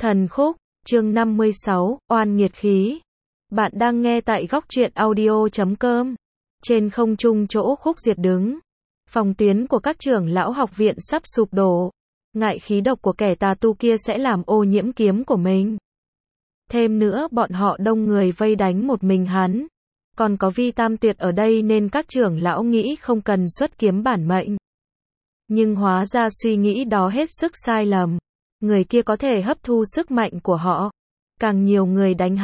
Thần khúc, chương 56, oan nghiệt khí. Bạn đang nghe tại góc truyện audio.com. Trên không trung chỗ Khúc Diệt đứng. Phòng tuyến của các trưởng lão học viện sắp sụp đổ. Ngại khí độc của kẻ tà tu kia sẽ làm ô nhiễm kiếm của mình. Thêm nữa bọn họ đông người vây đánh một mình hắn. Còn có Vi Tam Tuyệt ở đây nên các trưởng lão nghĩ không cần xuất kiếm bản mệnh. Nhưng hóa ra suy nghĩ đó hết sức sai lầm. Người kia có thể hấp thu sức mạnh của họ. Càng nhiều người đánh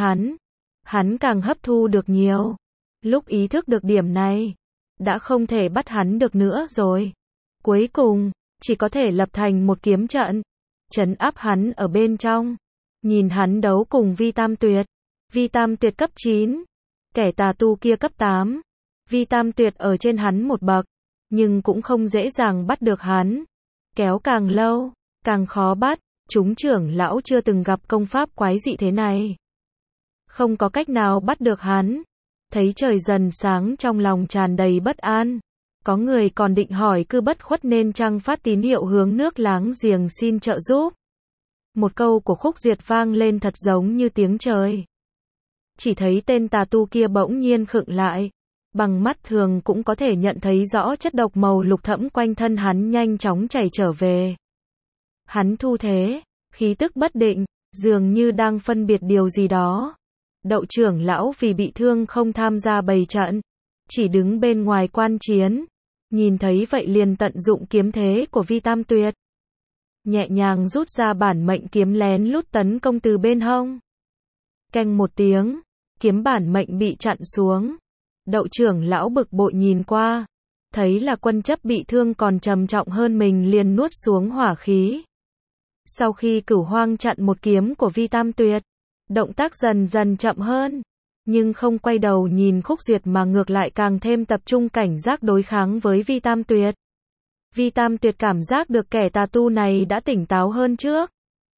hắn càng hấp thu được nhiều. Lúc ý thức được điểm này, đã không thể bắt hắn được nữa rồi. Cuối cùng, chỉ có thể lập thành một kiếm trận, trấn áp hắn ở bên trong. Nhìn hắn đấu cùng Vi Tam Tuyệt. Vi Tam Tuyệt cấp 9, kẻ tà tu kia cấp 8. Vi Tam Tuyệt ở trên hắn một bậc, nhưng cũng không dễ dàng bắt được hắn. Kéo càng lâu, càng khó bắt. Chúng trưởng lão chưa từng gặp công pháp quái dị thế này. Không có cách nào bắt được hắn. Thấy trời dần sáng trong lòng tràn đầy bất an. Có người còn định hỏi cư bất khuất nên chăng phát tín hiệu hướng nước láng giềng xin trợ giúp. Một câu của Khúc Diệt vang lên thật giống như tiếng trời. Chỉ thấy tên tà tu kia bỗng nhiên khựng lại. Bằng mắt thường cũng có thể nhận thấy rõ chất độc màu lục thẫm quanh thân hắn nhanh chóng chảy trở về. Hắn thu thế, khí tức bất định, dường như đang phân biệt điều gì đó. Đậu trưởng lão vì bị thương không tham gia bày trận, chỉ đứng bên ngoài quan chiến. Nhìn thấy vậy liền tận dụng kiếm thế của Vi Tam Tuyệt. Nhẹ nhàng rút ra bản mệnh kiếm lén lút tấn công từ bên hông. Keng một tiếng, kiếm bản mệnh bị chặn xuống. Đậu trưởng lão bực bội nhìn qua, thấy là quân chấp bị thương còn trầm trọng hơn mình liền nuốt xuống hỏa khí. Sau khi Cửu Hoang chặn một kiếm của Vi Tam Tuyệt, động tác dần dần chậm hơn, nhưng không quay đầu nhìn Khúc Diệt mà ngược lại càng thêm tập trung cảnh giác đối kháng với Vi Tam Tuyệt. Vi Tam Tuyệt cảm giác được kẻ tà tu này đã tỉnh táo hơn trước.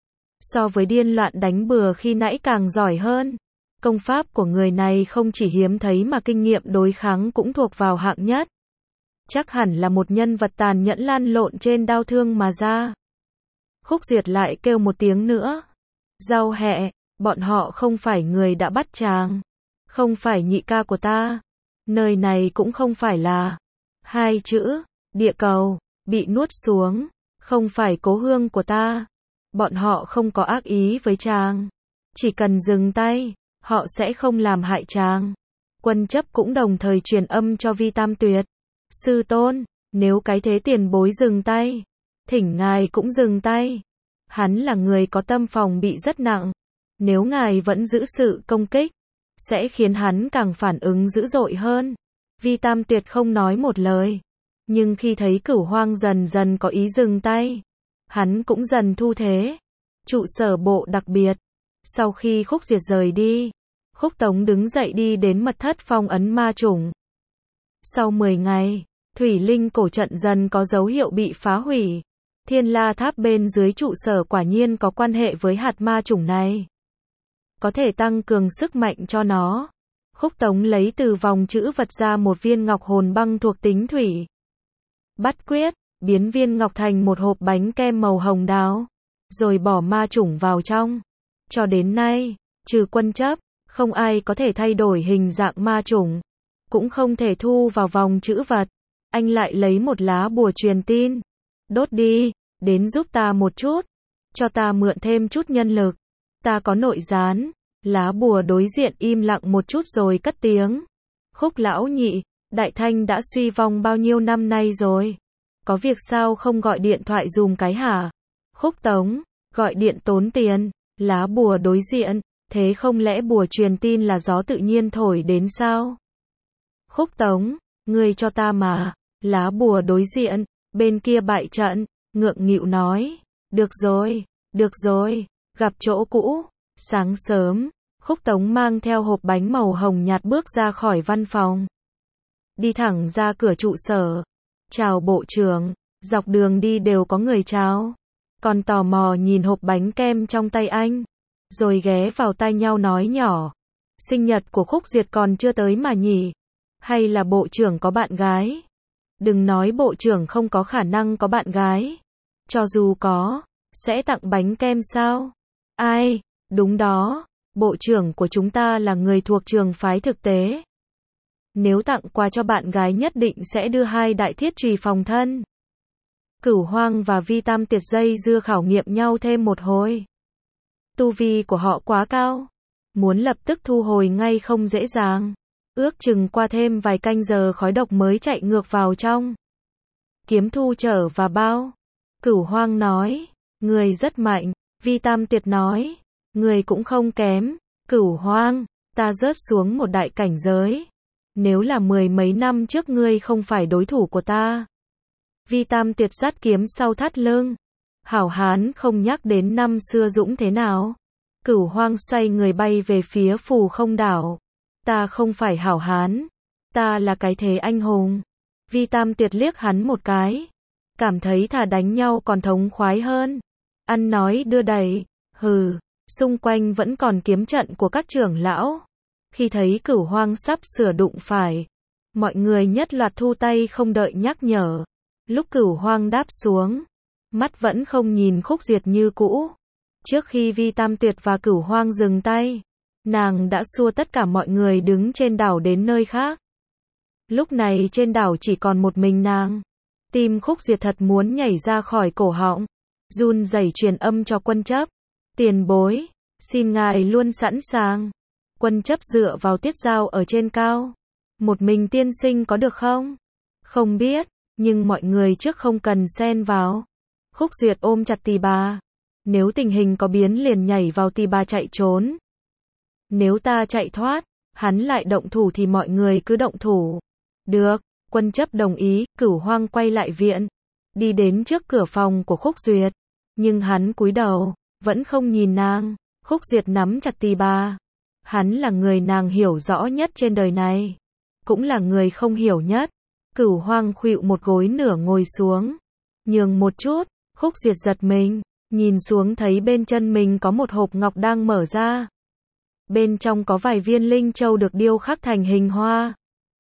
So với điên loạn đánh bừa khi nãy càng giỏi hơn. Công pháp của người này không chỉ hiếm thấy mà kinh nghiệm đối kháng cũng thuộc vào hạng nhất. Chắc hẳn là một nhân vật tàn nhẫn lan lộn trên đao thương mà ra. Khúc Diệt lại kêu một tiếng nữa. Rau hẹ, bọn họ không phải người đã bắt chàng. Không phải nhị ca của ta. Nơi này cũng không phải là. Hai chữ, địa cầu, bị nuốt xuống. Không phải cố hương của ta. Bọn họ không có ác ý với chàng. Chỉ cần dừng tay, họ sẽ không làm hại chàng. Quân chấp cũng đồng thời truyền âm cho Vi Tam Tuyệt. Sư tôn, nếu cái thế tiền bối dừng tay, thỉnh ngài cũng dừng tay. Hắn là người có tâm phòng bị rất nặng. Nếu ngài vẫn giữ sự công kích, sẽ khiến hắn càng phản ứng dữ dội hơn. Vi Tam Tuyệt không nói một lời. Nhưng khi thấy Cửu Hoang dần dần có ý dừng tay, hắn cũng dần thu thế. Trụ sở bộ đặc biệt. Sau khi Khúc Diệt rời đi, Khúc Tống đứng dậy đi đến mật thất phong ấn ma chủng. Sau 10 ngày, Thủy Linh cổ trận dần có dấu hiệu bị phá hủy. Thiên La Tháp bên dưới trụ sở quả nhiên có quan hệ với hạt ma chủng này. Có thể tăng cường sức mạnh cho nó. Khúc Tống lấy từ vòng trữ vật ra một viên ngọc hồn băng thuộc tính thủy. Bắt quyết, biến viên ngọc thành một hộp bánh kem màu hồng đào. Rồi bỏ ma chủng vào trong. Cho đến nay, trừ quân chấp, không ai có thể thay đổi hình dạng ma chủng. Cũng không thể thu vào vòng trữ vật. Anh lại lấy một lá bùa truyền tin. Đốt đi, đến giúp ta một chút. Cho ta mượn thêm chút nhân lực. Ta có nội gián. Lá bùa đối diện im lặng một chút rồi cất tiếng. Khúc lão nhị, Đại Thanh đã suy vong bao nhiêu năm nay rồi. Có việc sao không gọi điện thoại dùm cái hả? Khúc Tống, gọi điện tốn tiền. Lá bùa đối diện, thế không lẽ bùa truyền tin là gió tự nhiên thổi đến sao? Khúc Tống, ngươi cho ta mà. Lá bùa đối diện, bên kia bại trận, ngượng nghịu nói. Được rồi, gặp chỗ cũ. Sáng sớm, Khúc Tống mang theo hộp bánh màu hồng nhạt bước ra khỏi văn phòng. Đi thẳng ra cửa trụ sở. Chào bộ trưởng, dọc đường đi đều có người chào. Còn tò mò nhìn hộp bánh kem trong tay anh. Rồi ghé vào tai nhau nói nhỏ. Sinh nhật của Khúc Diệt còn chưa tới mà nhỉ? Hay là bộ trưởng có bạn gái? Đừng nói bộ trưởng không có khả năng có bạn gái. Cho dù có, sẽ tặng bánh kem sao? Ai, đúng đó, bộ trưởng của chúng ta là người thuộc trường phái thực tế. Nếu tặng quà cho bạn gái nhất định sẽ đưa 2 đại thiết chùy phòng thân. Cửu Hoang và Vi Tam Tiệt dây dưa khảo nghiệm nhau thêm một hồi. Tu vi của họ quá cao, muốn lập tức thu hồi ngay không dễ dàng. Ước chừng qua thêm vài canh giờ khói độc mới chạy ngược vào trong. Kiếm Thu trở và bao. Cửu Hoang nói, người rất mạnh. Vi Tam Tiệt nói, người cũng không kém. Cửu Hoang, ta rớt xuống một đại cảnh giới. Nếu là 10 mấy năm trước ngươi không phải đối thủ của ta. Vi Tam Tiệt dắt kiếm sau thắt lưng. Hảo hán không nhắc đến năm xưa dũng thế nào. Cửu Hoang xoay người bay về phía Phù Không đảo. Ta không phải hảo hán. Ta là cái thế anh hùng. Vi Tam Tiệt liếc hắn một cái. Cảm thấy thà đánh nhau còn thống khoái hơn. Ăn nói đưa đẩy. Hừ, xung quanh vẫn còn kiếm trận của các trưởng lão. Khi thấy Cửu Hoang sắp sửa đụng phải, mọi người nhất loạt thu tay không đợi nhắc nhở. Lúc Cửu Hoang đáp xuống, mắt vẫn không nhìn Khúc Duyệt như cũ. Trước khi Vi Tam Tuyệt và Cửu Hoang dừng tay, nàng đã xua tất cả mọi người đứng trên đảo đến nơi khác. Lúc này trên đảo chỉ còn một mình nàng. Tim Khúc Duyệt thật muốn nhảy ra khỏi cổ họng. Run rẩy truyền âm cho Quân Chấp. Tiền bối, xin ngài luôn sẵn sàng. Quân Chấp dựa vào Tiết Giao ở trên cao. Một mình tiên sinh có được không? Không biết, nhưng mọi người trước không cần xen vào. Khúc Duyệt ôm chặt Tỳ Bà. Nếu tình hình có biến liền nhảy vào Tỳ Bà chạy trốn. Nếu ta chạy thoát, hắn lại động thủ thì mọi người cứ động thủ. Được, Quân Chấp đồng ý. Cửu Hoang quay lại viện, đi đến trước cửa phòng của Khúc Duyệt. Nhưng hắn cúi đầu, vẫn không nhìn nàng. Khúc Duyệt nắm chặt Tỳ Bà. Hắn là người nàng hiểu rõ nhất trên đời này, cũng là người không hiểu nhất. Cửu Hoang khuỵu một gối nửa ngồi xuống, nhường một chút. Khúc Duyệt giật mình, nhìn xuống thấy bên chân mình có một hộp ngọc đang mở ra. Bên trong có vài viên linh châu được điêu khắc thành hình hoa.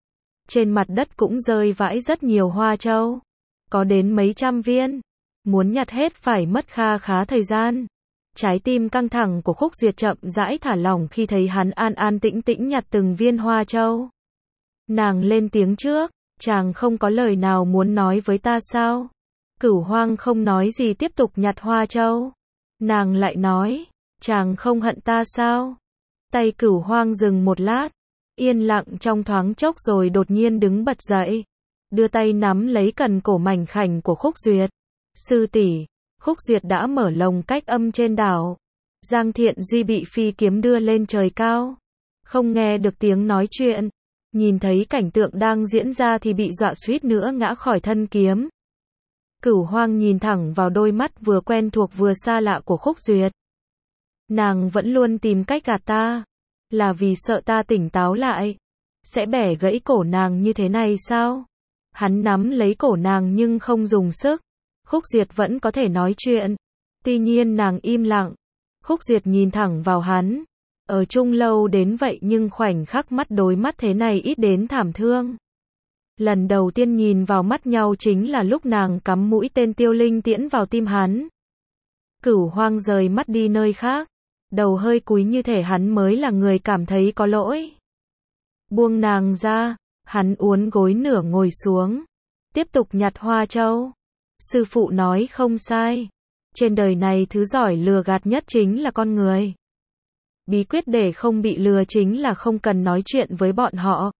Trên mặt đất cũng rơi vãi rất nhiều hoa châu, có đến mấy trăm viên. Muốn nhặt hết phải mất kha khá thời gian. Trái tim căng thẳng của Khúc Duyệt chậm rãi thả lỏng khi thấy hắn an an tĩnh tĩnh nhặt từng viên hoa châu. Nàng lên tiếng trước, chàng không có lời nào muốn nói với ta sao? Cửu Hoang không nói gì tiếp tục nhặt hoa châu. Nàng lại nói, chàng không hận ta sao? Tay Cửu Hoang dừng một lát, yên lặng trong thoáng chốc rồi đột nhiên đứng bật dậy, đưa tay nắm lấy cần cổ mảnh khảnh của Khúc Duyệt. Sư tỷ. Khúc Duyệt đã mở lồng cách âm trên đảo. Giang Thiện Duy bị phi kiếm đưa lên trời cao, không nghe được tiếng nói chuyện. Nhìn thấy cảnh tượng đang diễn ra thì bị dọa suýt nữa ngã khỏi thân kiếm. Cửu Hoang nhìn thẳng vào đôi mắt vừa quen thuộc vừa xa lạ của Khúc Duyệt. Nàng vẫn luôn tìm cách gạt ta, là vì sợ ta tỉnh táo lại, sẽ bẻ gãy cổ nàng như thế này sao? Hắn nắm lấy cổ nàng nhưng không dùng sức. Khúc Duyệt vẫn có thể nói chuyện. Tuy nhiên nàng im lặng. Khúc Duyệt nhìn thẳng vào hắn. Ở chung lâu đến vậy nhưng khoảnh khắc mắt đối mắt thế này ít đến thảm thương. Lần đầu tiên nhìn vào mắt nhau chính là lúc nàng cắm mũi tên tiêu linh tiễn vào tim hắn. Cửu Hoang rời mắt đi nơi khác, đầu hơi cúi như thể hắn mới là người cảm thấy có lỗi. Buông nàng ra, hắn uốn gối nửa ngồi xuống, tiếp tục nhặt hoa châu. Sư phụ nói không sai, trên đời này thứ giỏi lừa gạt nhất chính là con người. Bí quyết để không bị lừa chính là không cần nói chuyện với bọn họ,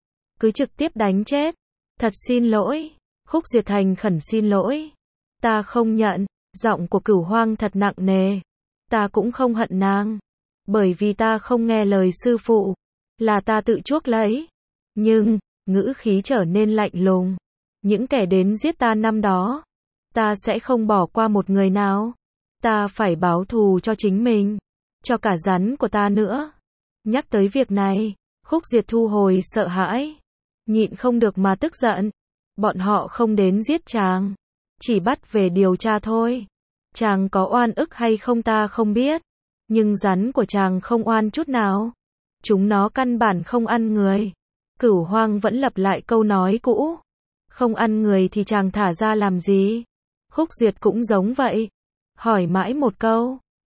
cứ trực tiếp đánh chết. Thật xin lỗi. Khúc Duyệt thành khẩn xin lỗi. Ta không nhận. Giọng của Cửu Hoang thật nặng nề. Ta cũng không hận nàng, bởi vì ta không nghe lời sư phụ, là ta tự chuốc lấy. Nhưng, ngữ khí trở nên lạnh lùng. Những kẻ đến giết ta năm đó, ta sẽ không bỏ qua một người nào. Ta phải báo thù cho chính mình, cho cả rắn của ta nữa. Nhắc tới việc này, Khúc Duyệt thu hồi sợ hãi, nhịn không được mà tức giận. Bọn họ không đến giết chàng, chỉ bắt về điều tra thôi. Chàng có oan ức hay không ta không biết, nhưng rắn của chàng không oan chút nào. Chúng nó căn bản không ăn người. Cửu Hoang vẫn lặp lại câu nói cũ. Không ăn người thì chàng thả ra làm gì? Khúc Duyệt cũng giống vậy. Hỏi mãi một câu,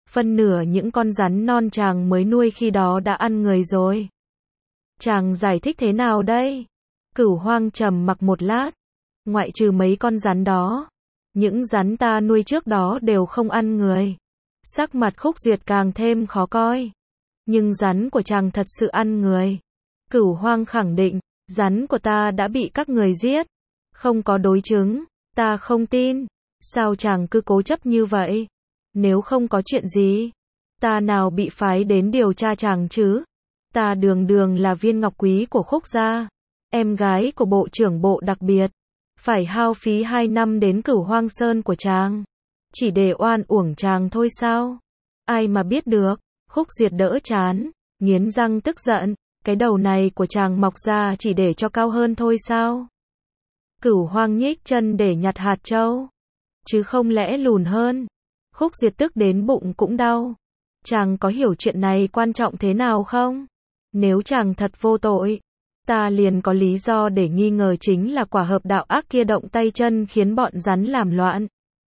Phân nửa những con rắn non chàng mới nuôi khi đó đã ăn người rồi. Chàng giải thích thế nào đây? Cửu Hoang trầm mặc một lát. Ngoại trừ mấy con rắn đó, những rắn ta nuôi trước đó đều không ăn người. Sắc mặt Khúc Duyệt càng thêm khó coi. Nhưng rắn của chàng thật sự ăn người. Cửu Hoang khẳng định, rắn của ta đã bị các người giết. Không có đối chứng, ta không tin. Sao chàng cứ cố chấp như vậy? Nếu không có chuyện gì, ta nào bị phái đến điều tra chàng chứ? Ta đường đường là viên ngọc quý của Khúc gia, em gái của bộ trưởng bộ đặc biệt. Phải hao phí 2 năm đến Cửu Hoang Sơn của chàng, chỉ để oan uổng chàng thôi sao? Ai mà biết được. Khúc Duyệt đỡ chán, nghiến răng tức giận. Cái đầu này của chàng mọc ra chỉ để cho cao hơn thôi sao? Cửu Hoang nhích chân để nhặt hạt châu, chứ không lẽ lùn hơn. Khúc Duyệt tức đến bụng cũng đau. Chàng có hiểu chuyện này quan trọng thế nào không? Nếu chàng thật vô tội, ta liền có lý do để nghi ngờ chính là quả hợp đạo ác kia động tay chân khiến bọn rắn làm loạn.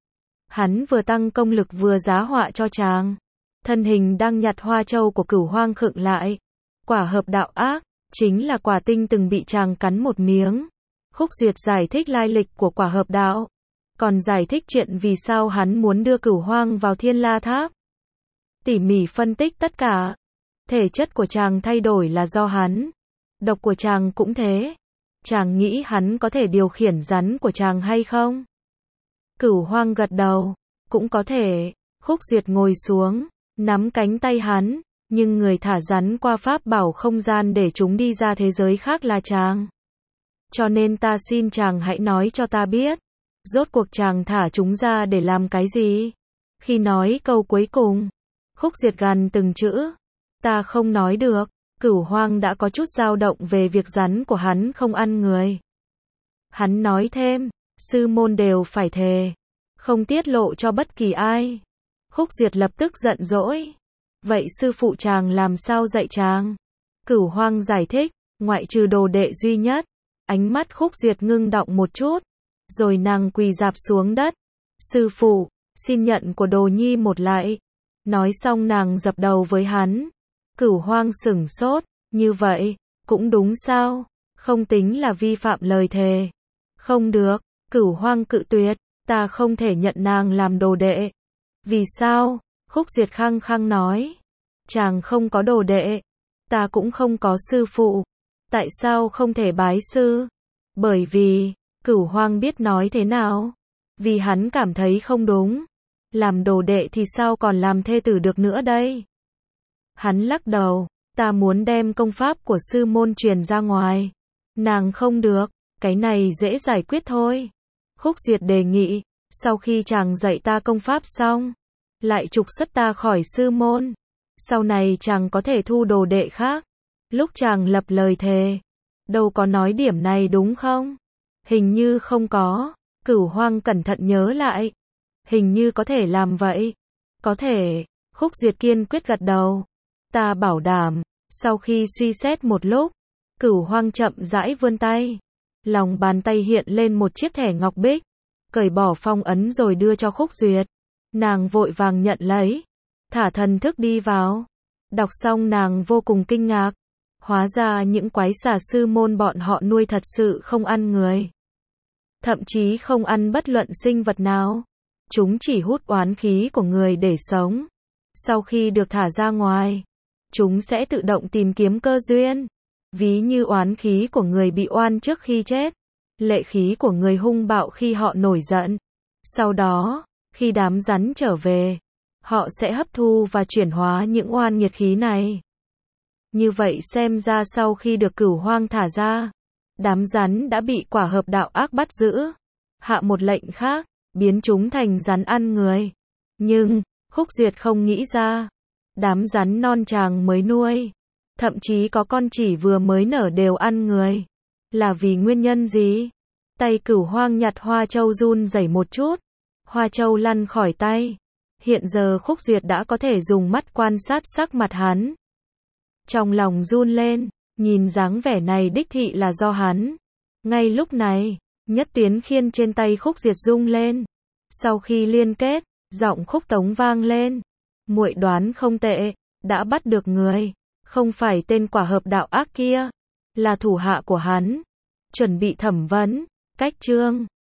Hắn vừa tăng công lực vừa giá họa cho chàng. Thân hình đang nhặt hoa châu của Cửu Hoang khựng lại. Quả hợp đạo ác chính là quả tinh từng bị chàng cắn một miếng. Khúc Duyệt giải thích lai lịch của quả hợp đạo, còn giải thích chuyện vì sao hắn muốn đưa Cửu Hoang vào Thiên La Tháp. Tỉ mỉ phân tích tất cả. Thể chất của chàng thay đổi là do hắn. Độc của chàng cũng thế. Chàng nghĩ hắn có thể điều khiển rắn của chàng hay không? Cửu Hoang gật đầu. Cũng có thể. Khúc Duyệt ngồi xuống, nắm cánh tay hắn. Nhưng người thả rắn qua pháp bảo không gian để chúng đi ra thế giới khác là chàng. Cho nên ta xin chàng hãy nói cho ta biết. Rốt cuộc chàng thả chúng ra để làm cái gì? Khi nói câu cuối cùng, Khúc Duyệt gằn từng chữ. Ta không nói được. Cửu Hoang đã có chút dao động về việc rắn của hắn không ăn người. Hắn nói thêm, sư môn đều phải thề, không tiết lộ cho bất kỳ ai. Khúc Duyệt lập tức giận dỗi. Vậy sư phụ chàng làm sao dạy chàng? Cửu Hoang giải thích, ngoại trừ đồ đệ duy nhất. Ánh mắt Khúc Duyệt ngưng đọng một chút, rồi nàng quỳ rạp xuống đất. Sư phụ, xin nhận của đồ nhi một lại. Nói xong nàng dập đầu với hắn. Cửu Hoang sửng sốt, như vậy, cũng đúng sao? Không tính là vi phạm lời thề. Không được, Cửu Hoang cự tuyệt, ta không thể nhận nàng làm đồ đệ. Vì sao? Khúc Duyệt khăng khăng nói. Chàng không có đồ đệ, ta cũng không có sư phụ. Tại sao không thể bái sư? Bởi vì, Cửu Hoang biết nói thế nào? Vì hắn cảm thấy không đúng. Làm đồ đệ thì sao còn làm thê tử được nữa đây? Hắn lắc đầu, ta muốn đem công pháp của sư môn truyền ra ngoài. Nàng không được, cái này dễ giải quyết thôi. Khúc Duyệt đề nghị, sau khi chàng dạy ta công pháp xong, lại trục xuất ta khỏi sư môn. Sau này chàng có thể thu đồ đệ khác. Lúc chàng lập lời thề, đâu có nói điểm này đúng không? Hình như không có. Cửu Hoang cẩn thận nhớ lại. Hình như có thể làm vậy. Có thể. Khúc Duyệt kiên quyết gật đầu. Ta bảo đảm. Sau khi suy xét một lúc, Cửu Hoang chậm rãi vươn tay. Lòng bàn tay hiện lên một chiếc thẻ ngọc bích. Cởi bỏ phong ấn rồi đưa cho Khúc Duyệt. Nàng vội vàng nhận lấy. Thả thần thức đi vào. Đọc xong nàng vô cùng kinh ngạc. Hóa ra những quái xà sư môn bọn họ nuôi thật sự không ăn người. Thậm chí không ăn bất luận sinh vật nào. Chúng chỉ hút oán khí của người để sống. Sau khi được thả ra ngoài, chúng sẽ tự động tìm kiếm cơ duyên. Ví như oán khí của người bị oan trước khi chết. Lệ khí của người hung bạo khi họ nổi giận. Sau đó, khi đám rắn trở về, họ sẽ hấp thu và chuyển hóa những oan nghiệt khí này. Như vậy xem ra sau khi được Cửu Hoang thả ra, đám rắn đã bị quả hợp đạo ác bắt giữ. Hạ một lệnh khác, biến chúng thành rắn ăn người. Nhưng, Khúc Duyệt không nghĩ ra, đám rắn non chàng mới nuôi, thậm chí có con chỉ vừa mới nở đều ăn người. Là vì nguyên nhân gì? Tay Cửu Hoang nhặt hoa châu run rẩy một chút. Hoa châu lăn khỏi tay. Hiện giờ Khúc Duyệt đã có thể dùng mắt quan sát sắc mặt hắn. Trong lòng run lên, nhìn dáng vẻ này đích thị là do hắn. Ngay lúc này, nhất tuyến khiên trên tay Khúc Duyệt rung lên. Sau khi liên kết, giọng Khúc Tống vang lên. muội đoán không tệ, đã bắt được người. Không phải tên quả hợp đạo ác kia, là thủ hạ của hắn. Chuẩn bị thẩm vấn. Cách chương